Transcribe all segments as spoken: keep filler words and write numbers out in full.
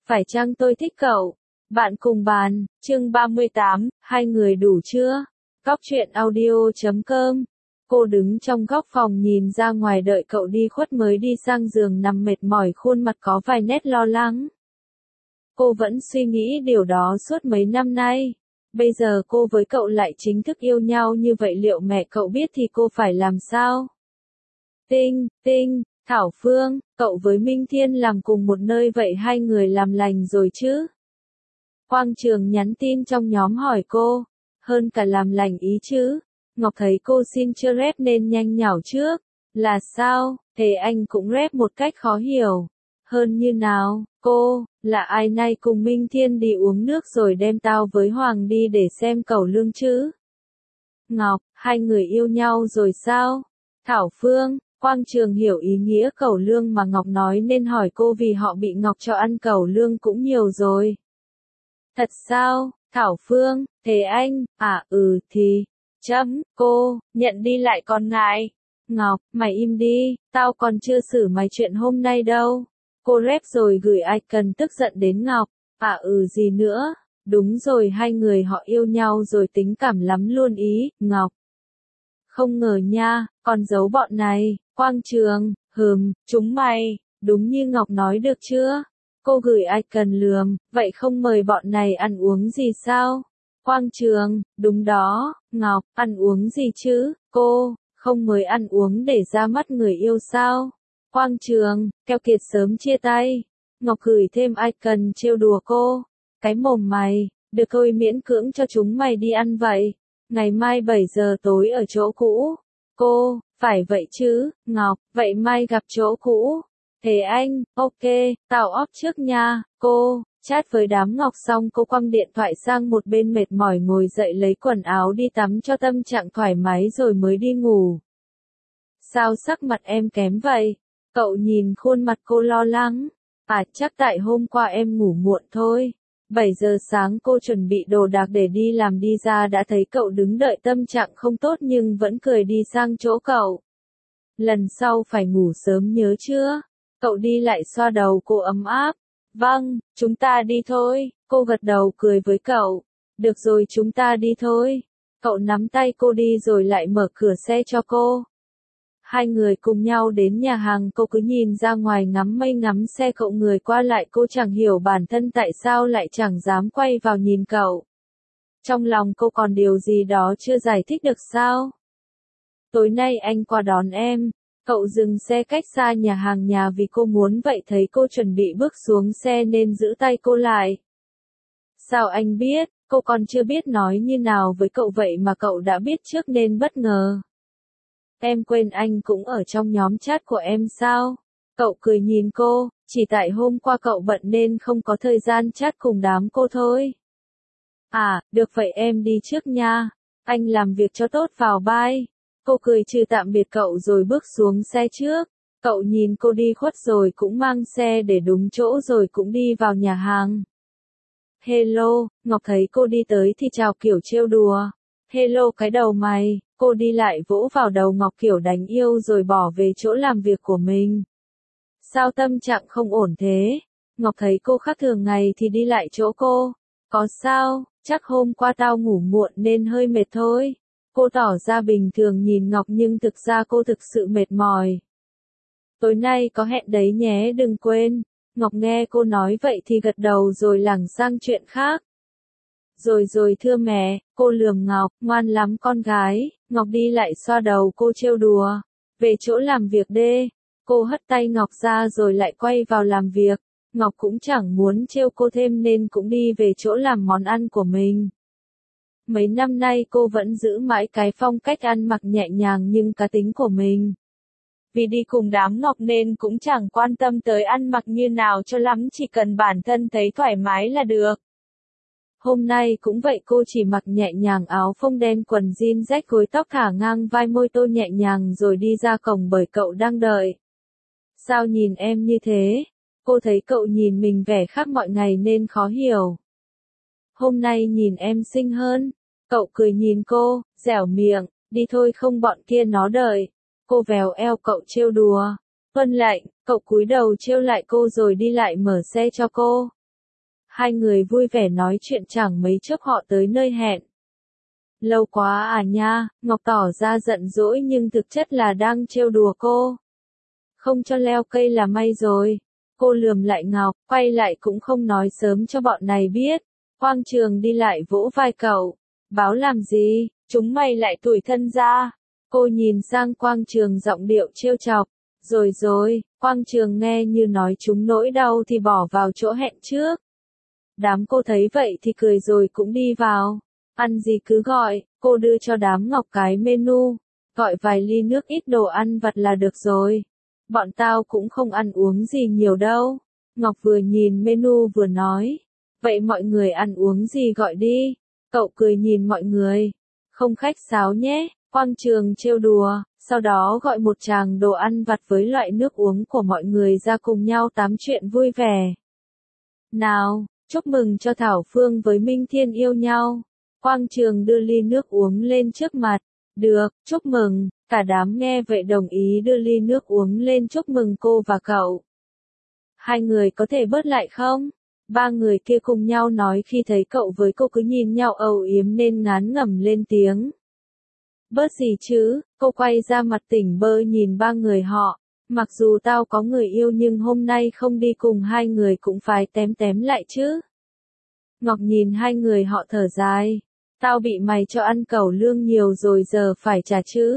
Phải chăng tôi thích cậu? Bạn cùng bàn, chương ba mươi tám, hai người đủ chưa? Góc truyện audio chấm com. Cô đứng trong góc phòng nhìn ra ngoài đợi cậu đi khuất mới đi sang giường nằm mệt mỏi, khuôn mặt có vài nét lo lắng. Cô vẫn suy nghĩ điều đó suốt mấy năm nay. Bây giờ cô với cậu lại chính thức yêu nhau như vậy, liệu mẹ cậu biết thì cô phải làm sao? Tinh, Tinh, Thảo Phương, cậu với Minh Thiên làm cùng một nơi vậy hai người làm lành rồi chứ? Quang Trường nhắn tin trong nhóm hỏi cô, hơn cả làm lành ý chứ? Ngọc thấy cô xin chưa rep nên nhanh nhảu trước, là sao? Thế anh cũng rep một cách khó hiểu. Hơn như nào? Cô, là ai nay cùng Minh Thiên đi uống nước rồi đem tao với Hoàng đi để xem Cẩu Lương chứ? Ngọc, hai người yêu nhau rồi sao? Thảo Phương, Quang Trường hiểu ý nghĩa Cẩu Lương mà Ngọc nói nên hỏi cô vì họ bị Ngọc cho ăn Cẩu Lương cũng nhiều rồi. Thật sao? Thảo Phương, thế anh, à ừ thì, chấm, cô, nhận đi lại còn ngại. Ngọc, mày im đi, tao còn chưa xử mày chuyện hôm nay đâu. Cô rep rồi gửi icon tức giận đến Ngọc, à ừ gì nữa, đúng rồi hai người họ yêu nhau rồi, tính cảm lắm luôn ý, Ngọc. Không ngờ nha, còn giấu bọn này, Quang Trường, hừm, chúng mày, đúng như Ngọc nói được chưa? Cô gửi icon lườm, vậy không mời bọn này ăn uống gì sao? Quang Trường, đúng đó, Ngọc, ăn uống gì chứ, cô, không mời ăn uống để ra mắt người yêu sao? Quang Trường, keo kiệt sớm chia tay. Ngọc gửi thêm icon trêu đùa cô, cái mồm mày, được thôi miễn cưỡng cho chúng mày đi ăn vậy. Ngày mai bảy giờ tối ở chỗ cũ. Cô, phải vậy chứ, Ngọc, vậy mai gặp chỗ cũ. Thế anh, ok, tao off trước nha, cô. Chat với đám Ngọc xong cô quăng điện thoại sang một bên, mệt mỏi ngồi dậy lấy quần áo đi tắm cho tâm trạng thoải mái rồi mới đi ngủ. Sao sắc mặt em kém vậy? Cậu nhìn khuôn mặt cô lo lắng. À chắc tại hôm qua em ngủ muộn thôi. bảy giờ sáng cô chuẩn bị đồ đạc để đi làm, đi ra đã thấy cậu đứng đợi, tâm trạng không tốt nhưng vẫn cười đi sang chỗ cậu. Lần sau phải ngủ sớm nhớ chưa? Cậu đi lại xoa đầu cô ấm áp. Vâng, chúng ta đi thôi. Cô gật đầu cười với cậu. Được rồi chúng ta đi thôi. Cậu nắm tay cô đi rồi lại mở cửa xe cho cô. Hai người cùng nhau đến nhà hàng, cô cứ nhìn ra ngoài ngắm mây ngắm xe, cậu người qua lại, cô chẳng hiểu bản thân tại sao lại chẳng dám quay vào nhìn cậu. Trong lòng cô còn điều gì đó chưa giải thích được sao? Tối nay anh qua đón em. Cậu dừng xe cách xa nhà hàng nhà vì cô muốn vậy, thấy cô chuẩn bị bước xuống xe nên giữ tay cô lại. Sao anh biết? Cô còn chưa biết nói như nào với cậu vậy mà cậu đã biết trước nên bất ngờ. Em quên anh cũng ở trong nhóm chat của em sao? Cậu cười nhìn cô, chỉ tại hôm qua cậu bận nên không có thời gian chat cùng đám cô thôi. À, được vậy em đi trước nha. Anh làm việc cho tốt vào bye. Cô cười trừ tạm biệt cậu rồi bước xuống xe trước. Cậu nhìn cô đi khuất rồi cũng mang xe để đúng chỗ rồi cũng đi vào nhà hàng. Hello, Ngọc thấy cô đi tới thì chào kiểu trêu đùa. Hello cái đầu mày. Cô đi lại vỗ vào đầu Ngọc kiểu đánh yêu rồi bỏ về chỗ làm việc của mình. Sao tâm trạng không ổn thế? Ngọc thấy cô khác thường ngày thì đi lại chỗ cô. Có sao, chắc hôm qua tao ngủ muộn nên hơi mệt thôi. Cô tỏ ra bình thường nhìn Ngọc nhưng thực ra cô thực sự mệt mỏi. Tối nay có hẹn đấy nhé, đừng quên. Ngọc nghe cô nói vậy thì gật đầu rồi lảng sang chuyện khác. Rồi rồi thưa mẹ, cô lườm Ngọc, ngoan lắm con gái. Ngọc đi lại xoa đầu cô trêu đùa. Về chỗ làm việc đê. Cô hất tay Ngọc ra rồi lại quay vào làm việc. Ngọc cũng chẳng muốn trêu cô thêm nên cũng đi về chỗ làm món ăn của mình. Mấy năm nay cô vẫn giữ mãi cái phong cách ăn mặc nhẹ nhàng nhưng cá tính của mình. Vì đi cùng đám Ngọc nên cũng chẳng quan tâm tới ăn mặc như nào cho lắm, chỉ cần bản thân thấy thoải mái là được. Hôm nay cũng vậy, cô chỉ mặc nhẹ nhàng áo phông đen, quần jean rách, gối tóc thả ngang vai, môi tô nhẹ nhàng rồi đi ra cổng bởi cậu đang đợi. Sao nhìn em như thế? Cô thấy cậu nhìn mình vẻ khác mọi ngày nên khó hiểu. Hôm nay nhìn em xinh hơn. Cậu cười nhìn cô, dẻo miệng, đi thôi không bọn kia nó đợi. Cô véo eo cậu trêu đùa. Vâng lệnh, cậu cúi đầu trêu lại cô rồi đi lại mở xe cho cô. Hai người vui vẻ nói chuyện chẳng mấy chốc họ tới nơi hẹn. Lâu quá à nha, Ngọc tỏ ra giận dỗi nhưng thực chất là đang trêu đùa cô. Không cho leo cây là may rồi. Cô lườm lại Ngọc, quay lại cũng không nói sớm cho bọn này biết. Quang Trường đi lại vỗ vai cậu. Báo làm gì, chúng mày lại tủi thân ra. Cô nhìn sang Quang Trường giọng điệu trêu chọc. Rồi rồi, Quang Trường nghe như nói chúng nỗi đau thì bỏ vào chỗ hẹn trước. Đám cô thấy vậy thì cười rồi cũng đi vào. Ăn gì cứ gọi, cô đưa cho đám Ngọc cái menu. Gọi vài ly nước ít đồ ăn vặt là được rồi. Bọn tao cũng không ăn uống gì nhiều đâu. Ngọc vừa nhìn menu vừa nói. Vậy mọi người ăn uống gì gọi đi. Cậu cười nhìn mọi người. Không khách sáo nhé, Quang Trường trêu đùa. Sau đó gọi một tràng đồ ăn vặt với loại nước uống của mọi người ra cùng nhau tám chuyện vui vẻ. Nào, chúc mừng cho Thảo Phương với Minh Thiên yêu nhau. Quang Trường đưa ly nước uống lên trước mặt. Được, chúc mừng. Cả đám nghe vậy đồng ý đưa ly nước uống lên chúc mừng cô và cậu. Hai người có thể bớt lại không? Ba người kia cùng nhau nói khi thấy cậu với cô cứ nhìn nhau âu yếm nên ngán ngẩm lên tiếng. Bớt gì chứ, cô quay ra mặt tỉnh bơ nhìn ba người họ. Mặc dù tao có người yêu nhưng hôm nay không đi cùng hai người cũng phải tém tém lại chứ. Ngọc nhìn hai người họ thở dài. Tao bị mày cho ăn cẩu lương nhiều rồi giờ phải trả chứ.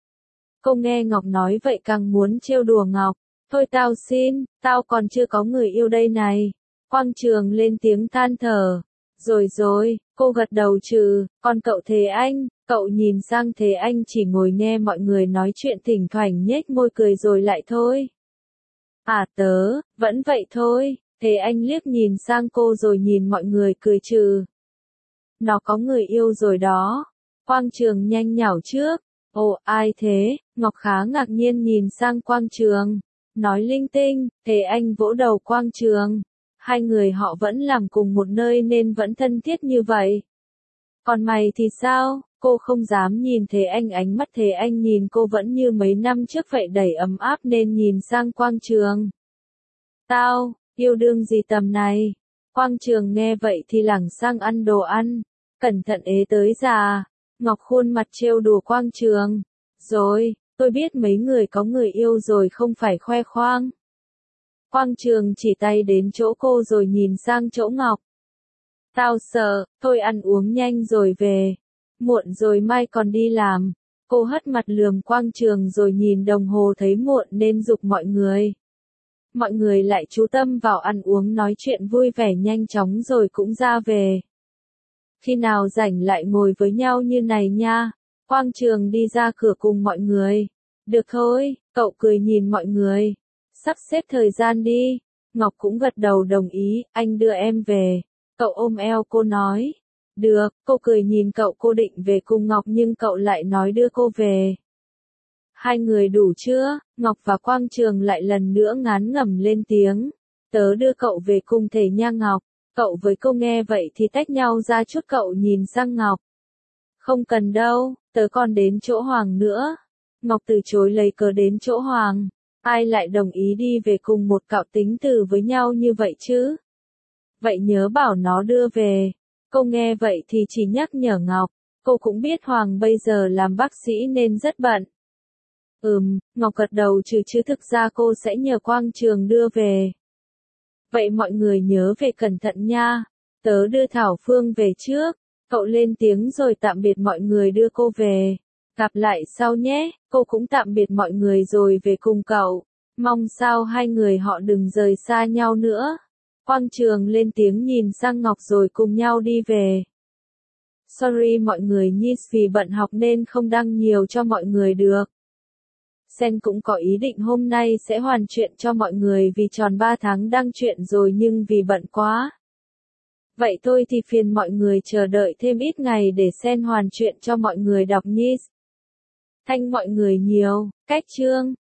Cô nghe Ngọc nói vậy càng muốn trêu đùa Ngọc. Thôi tao xin, tao còn chưa có người yêu đây này. Quang Trường lên tiếng than thở. Rồi rồi, cô gật đầu trừ, còn cậu Thế Anh, cậu nhìn sang Thế Anh chỉ ngồi nghe mọi người nói chuyện thỉnh thoảng nhếch môi cười rồi lại thôi. À tớ, vẫn vậy thôi, Thế Anh liếc nhìn sang cô rồi nhìn mọi người cười trừ. Nó có người yêu rồi đó. Quang Trường nhanh nhảu trước. Ồ, ai thế? Ngọc khá ngạc nhiên nhìn sang Quang Trường. Nói linh tinh, Thế Anh vỗ đầu Quang Trường. Hai người họ vẫn làm cùng một nơi nên vẫn thân thiết như vậy. Còn mày thì sao? Cô không dám nhìn Thế Anh, ánh mắt Thế Anh nhìn cô vẫn như mấy năm trước vậy đầy ấm áp nên nhìn sang Quang Trường. Tao, yêu đương gì tầm này? Quang Trường nghe vậy thì lảng sang ăn đồ ăn. Cẩn thận ế tới già. Ngọc khuôn mặt trêu đùa Quang Trường. Rồi, tôi biết mấy người có người yêu rồi không phải khoe khoang. Quang Trường chỉ tay đến chỗ cô rồi nhìn sang chỗ Ngọc. Tao sợ, thôi ăn uống nhanh rồi về. Muộn rồi mai còn đi làm. Cô hất mặt lườm Quang Trường rồi nhìn đồng hồ thấy muộn nên giục mọi người. Mọi người lại chú tâm vào ăn uống nói chuyện vui vẻ nhanh chóng rồi cũng ra về. Khi nào rảnh lại ngồi với nhau như này nha. Quang Trường đi ra cửa cùng mọi người. Được thôi, cậu cười nhìn mọi người. Sắp xếp thời gian đi. Ngọc cũng gật đầu đồng ý, anh đưa em về. Cậu ôm eo cô nói. Được, cô cười nhìn cậu, cô định về cùng Ngọc nhưng cậu lại nói đưa cô về. Hai người đủ chưa? Ngọc và Quang Trường lại lần nữa ngán ngẩm lên tiếng. Tớ đưa cậu về cùng thể nha Ngọc. Cậu với cô nghe vậy thì tách nhau ra chút, cậu nhìn sang Ngọc. Không cần đâu, tớ còn đến chỗ Hoàng nữa. Ngọc từ chối lấy cớ đến chỗ Hoàng. Ai lại đồng ý đi về cùng một cạo tính từ với nhau như vậy chứ? Vậy nhớ bảo nó đưa về. Cô nghe vậy thì chỉ nhắc nhở Ngọc. Cô cũng biết Hoàng bây giờ làm bác sĩ nên rất bận. Ừm, Ngọc gật đầu trừ chứ thực ra cô sẽ nhờ Quang Trường đưa về. Vậy mọi người nhớ về cẩn thận nha. Tớ đưa Thảo Phương về trước. Cậu lên tiếng rồi tạm biệt mọi người đưa cô về. Gặp lại sau nhé, cô cũng tạm biệt mọi người rồi về cùng cậu. Mong sao hai người họ đừng rời xa nhau nữa. Quang Trường lên tiếng nhìn sang Ngọc rồi cùng nhau đi về. Sorry mọi người nhé, vì bận học nên không đăng nhiều cho mọi người được. Sen cũng có ý định hôm nay sẽ hoàn chuyện cho mọi người vì tròn ba tháng đăng chuyện rồi nhưng vì bận quá. Vậy thôi thì phiền mọi người chờ đợi thêm ít ngày để Sen hoàn chuyện cho mọi người đọc nhé. Thanh mọi người nhiều, cách chương.